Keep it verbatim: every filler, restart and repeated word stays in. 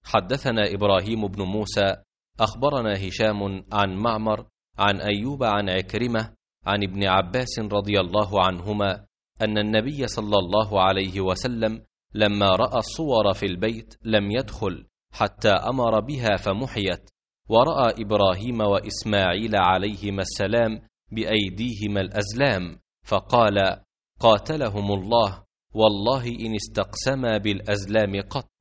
حدثنا إبراهيم بن موسى أخبرنا هشام عن معمر عن أيوب عن عكرمة عن ابن عباس رضي الله عنهما أن النبي صلى الله عليه وسلم لما رأى الصور في البيت لم يدخل حتى أمر بها فمحيت، ورأى إبراهيم وإسماعيل عليهما السلام بأيديهما الأزلام فقال: قاتلهم الله، والله إن استقسما بالأزلام قط.